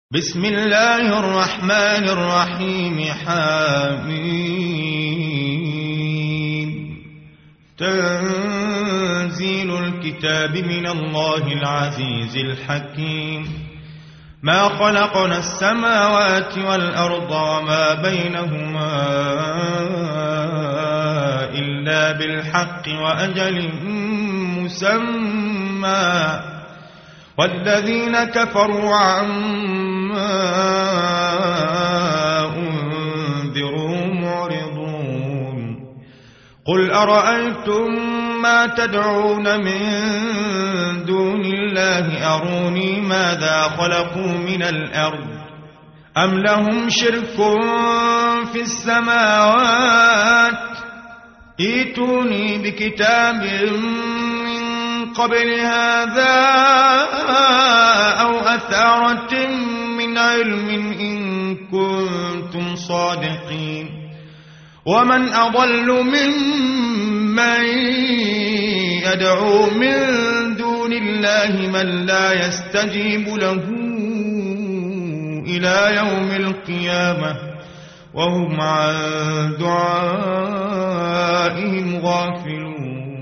بسم الله الرحمن الرحيم. حميم. تنزيل الكتاب من الله العزيز الحكيم. ما خلقنا السماوات والأرض وما بينهما إلا بالحق وأجل مسمى، والذين كفروا عما أنذروا معرضون. قل أرأيتم ما تدعون من دون الله أروني ماذا خلقوا من الأرض أم لهم شرك في السماوات ائتوني بكتاب قبل هذا أو أثارة من علم إن كنتم صادقين. ومن أضل ممن يدعو من دون الله من لا يستجيب له إلى يوم القيامة وهم عن دعائهم غافلون.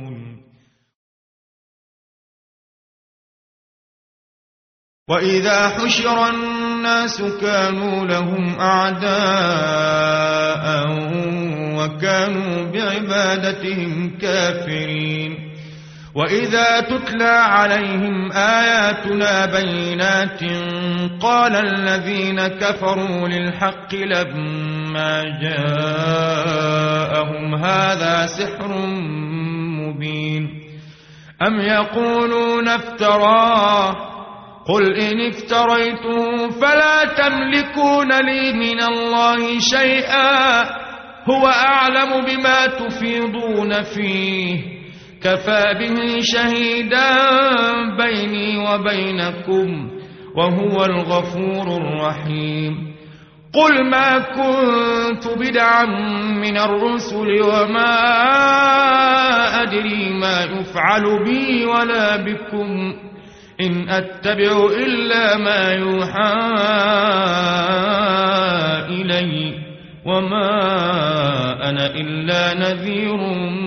وإذا حشر الناس كانوا لهم أعداء وكانوا بعبادتهم كافرين. وإذا تتلى عليهم آياتنا بينات قال الذين كفروا للحق لما جاءهم هذا سحر مبين. أم يقولون افتراه قل إن افتريته فلا تملكون لي من الله شيئا هو أعلم بما تفيضون فيه كفى به شهيدا بيني وبينكم وهو الغفور الرحيم. قل ما كنت بدعا من الرسل وما أدري ما يفعل بي ولا بكم إن أتبع إلا ما يوحى إلي وما أنا إلا نذير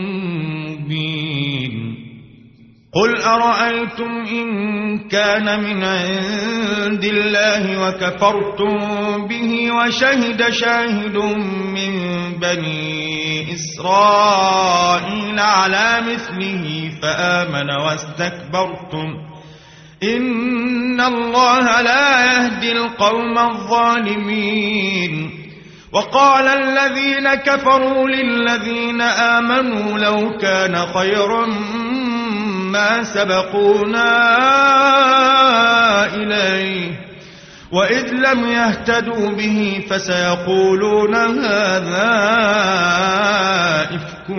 مبين. قل أرأيتم إن كان من عند الله وكفرتم به وشهد شاهد من بني إسرائيل على مثله فآمن واستكبرتم إن الله لا يهدي القوم الظالمين. وقال الذين كفروا للذين آمنوا لو كان خيرا ما سبقونا إليه وإذ لم يهتدوا به فسيقولون هذا إفك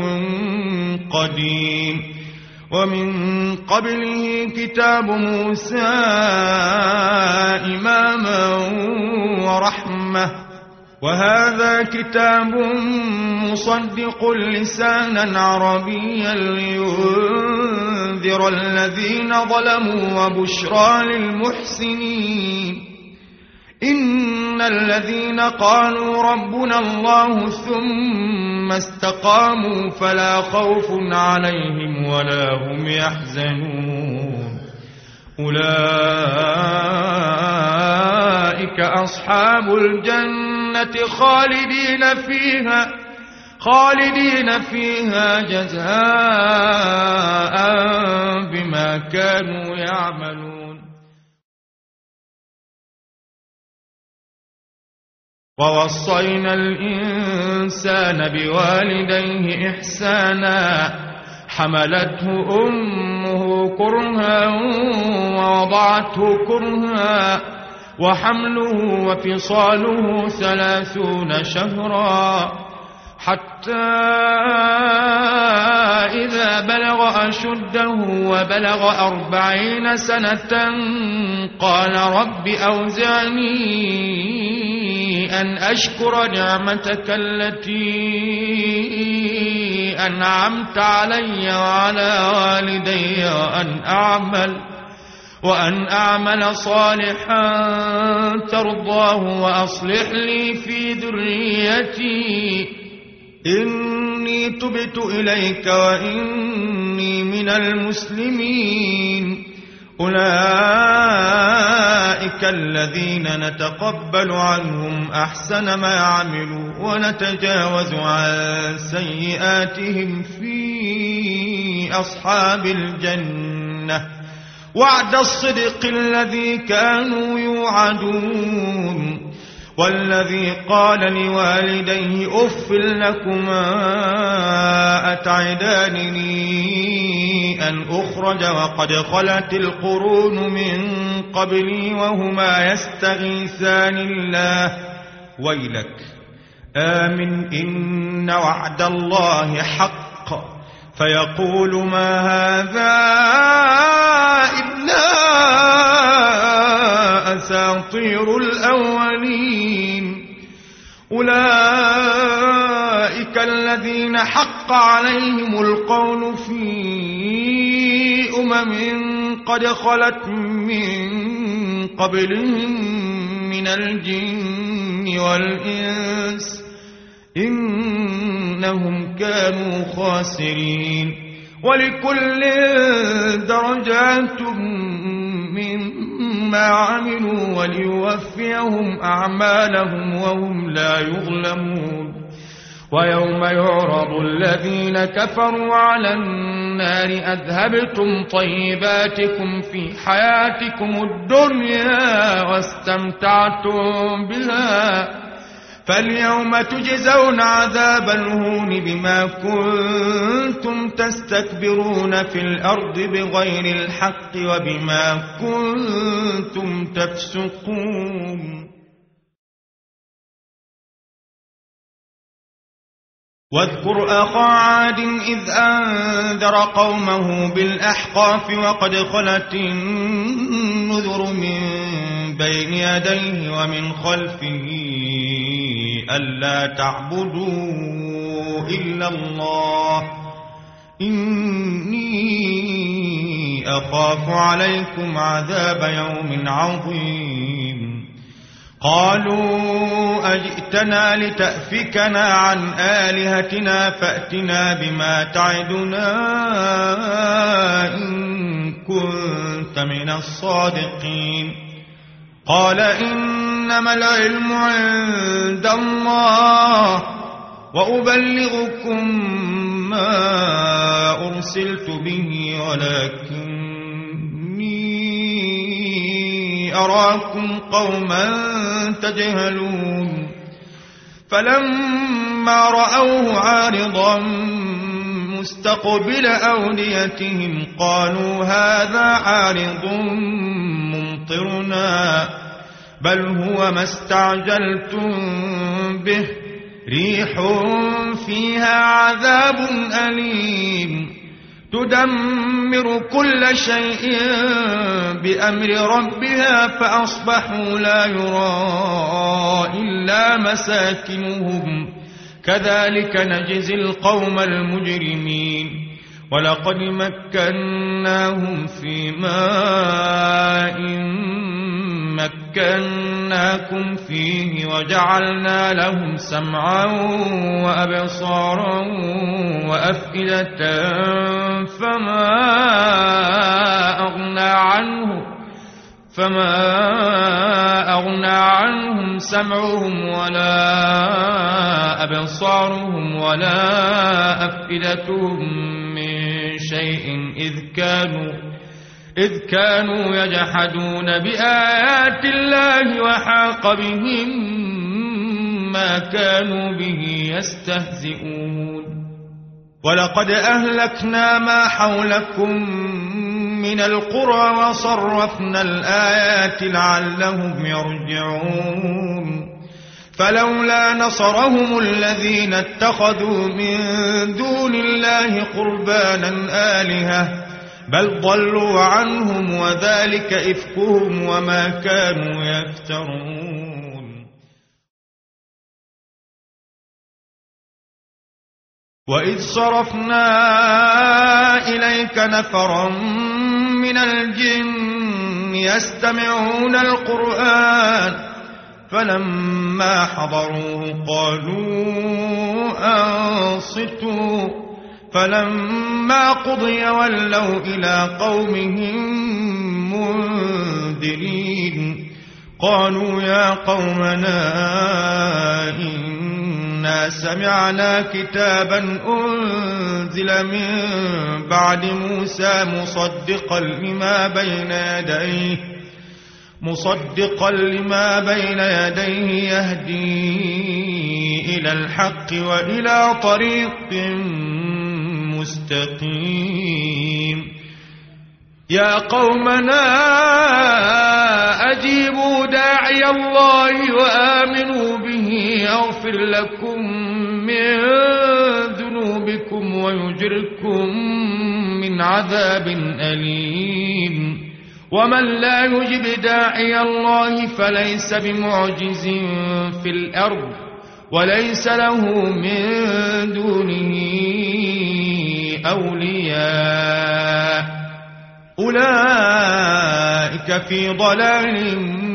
قديم. ومن قبله كتاب موسى إماما ورحمة وهذا كتاب مصدق لسانا عربيا لينذر الذين ظلموا وبشرى للمحسنين. إن الذين قالوا ربنا الله ثم استقاموا فلا خوف عليهم ولا هم يحزنون أولئك أصحاب الجنة خالدين فيها جزاء بما كانوا يعملون. ووصينا الإنسان بوالديه إحسانا حملته أمه كرها ووضعته كرها وحمله وفصاله 30 شهرا حتى إذا بلغ أشده وبلغ 40 سنة قال رب أوزعني أن أشكر نعمتك التي أنعمت علي وعلى والدي وأن أعمل صالحا ترضاه وأصلح لي في ذريتي إني تبت إليك وإني من المسلمين. أولئك الذين نتقبل عنهم أحسن ما عملوا ونتجاوز عن سيئاتهم في أصحاب الجنة وعد الصدق الذي كانوا يوعدون. والذي قال لوالديه أف لكما أتعدانني أن أخرج وقد خلت القرون من قبلي وهما يستغيثان الله ويلك آمن إن وعد الله حق فيقول ما هذا إلا أساطير الأولين. أولئك الذين حق عليهم القول في قد خلت من قبلهم من الجن والإنس إنهم كانوا خاسرين. ولكل درجات مما عملوا وليوفيهم أعمالهم وهم لا يظلمون. ويوم يعرض الذين كفروا على النار أذهبتم طيباتكم في حياتكم الدنيا واستمتعتم بها فاليوم تجزون عذاب الهون بما كنتم تستكبرون في الأرض بغير الحق وبما كنتم تفسقون. واذكر أخا عاد إذ أنذر قومه بالأحقاف وقد خلت النذر من بين يديه ومن خلفه ألا تعبدوا إلا الله إني أخاف عليكم عذاب يوم عظيم. قالوا أجئتنا لتأفكنا عن آلهتنا فأتنا بما تعدنا إن كنت من الصادقين. قال إنما العلم عند الله وأبلغكم ما أرسلت به ولكني أراكم قوما تجهلون. فلما رأوه عارضا مستقبل أوديتهم قالوا هذا عارض ممطرنا بل هو ما استعجلتم به ريح فيها عذاب أليم تدمر كل شيء بأمر ربها فأصبحوا لا يرى إلا مساكنهم كذلك نجزي القوم المجرمين. ولقد مكناهم في ماء مكناكم فيه وجعلنا لهم سمعا وأبصارا وأفئدة فما أغنى عنهم سمعهم ولا أبصارهم ولا أفئدتهم من شيء إذ كانوا يجحدون بآيات الله وحاق بهم ما كانوا به يستهزئون. ولقد أهلكنا ما حولكم من القرى وصرفنا الآيات لعلهم يرجعون. فلولا نصرهم الذين اتخذوا من دون الله قربانا آلهة بل ضلوا عنهم وذلك إفكهم وما كانوا يفترون. وإذ صرفنا إليك نفرا من الجن يستمعون القرآن فلما حضروه قالوا أنصتوا فلما قضي ولوا إلى قومهم منذرين قالوا يا قومنا إنا سمعنا كتابا أنزل من بعد موسى مصدقا لما بين يديه يهدي إلى الحق وإلى طريق مستقيم يا قومنا أجيبوا داعي الله وآمنوا به يغفر لكم من ذنوبكم ويجركم من عذاب أليم ومن لا يجب داعي الله فليس بمعجز في الأرض وليس له من دونه أولياء أولئك في ضلال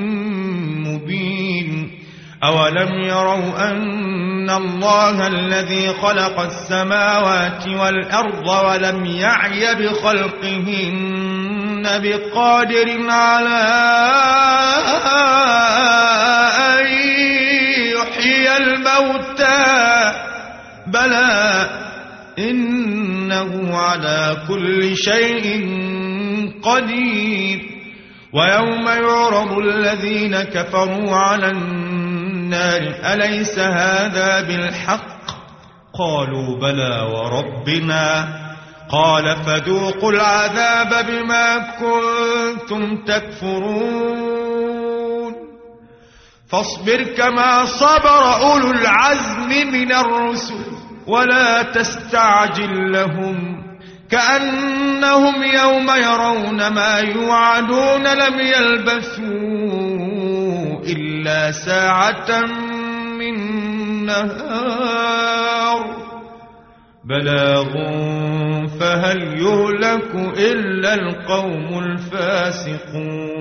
مبين أولم يروا أن الله الذي خلق السماوات والأرض ولم يعي بخلقهن بقادر على أن يحيي الموتى بلى إنه على كل شيء قدير ويوم يعرض الذين كفروا على النار أليس هذا بالحق قالوا بلى وربنا قال فذوقوا العذاب بما كنتم تكفرون فاصبر كما صبر أولو العزم من الرسل ولا تستعجل لهم كأنهم يوم يرون ما يوعدون لم يلبثوا إلا ساعة من نهار بلاغ فهل يهلك إلا القوم الفاسقون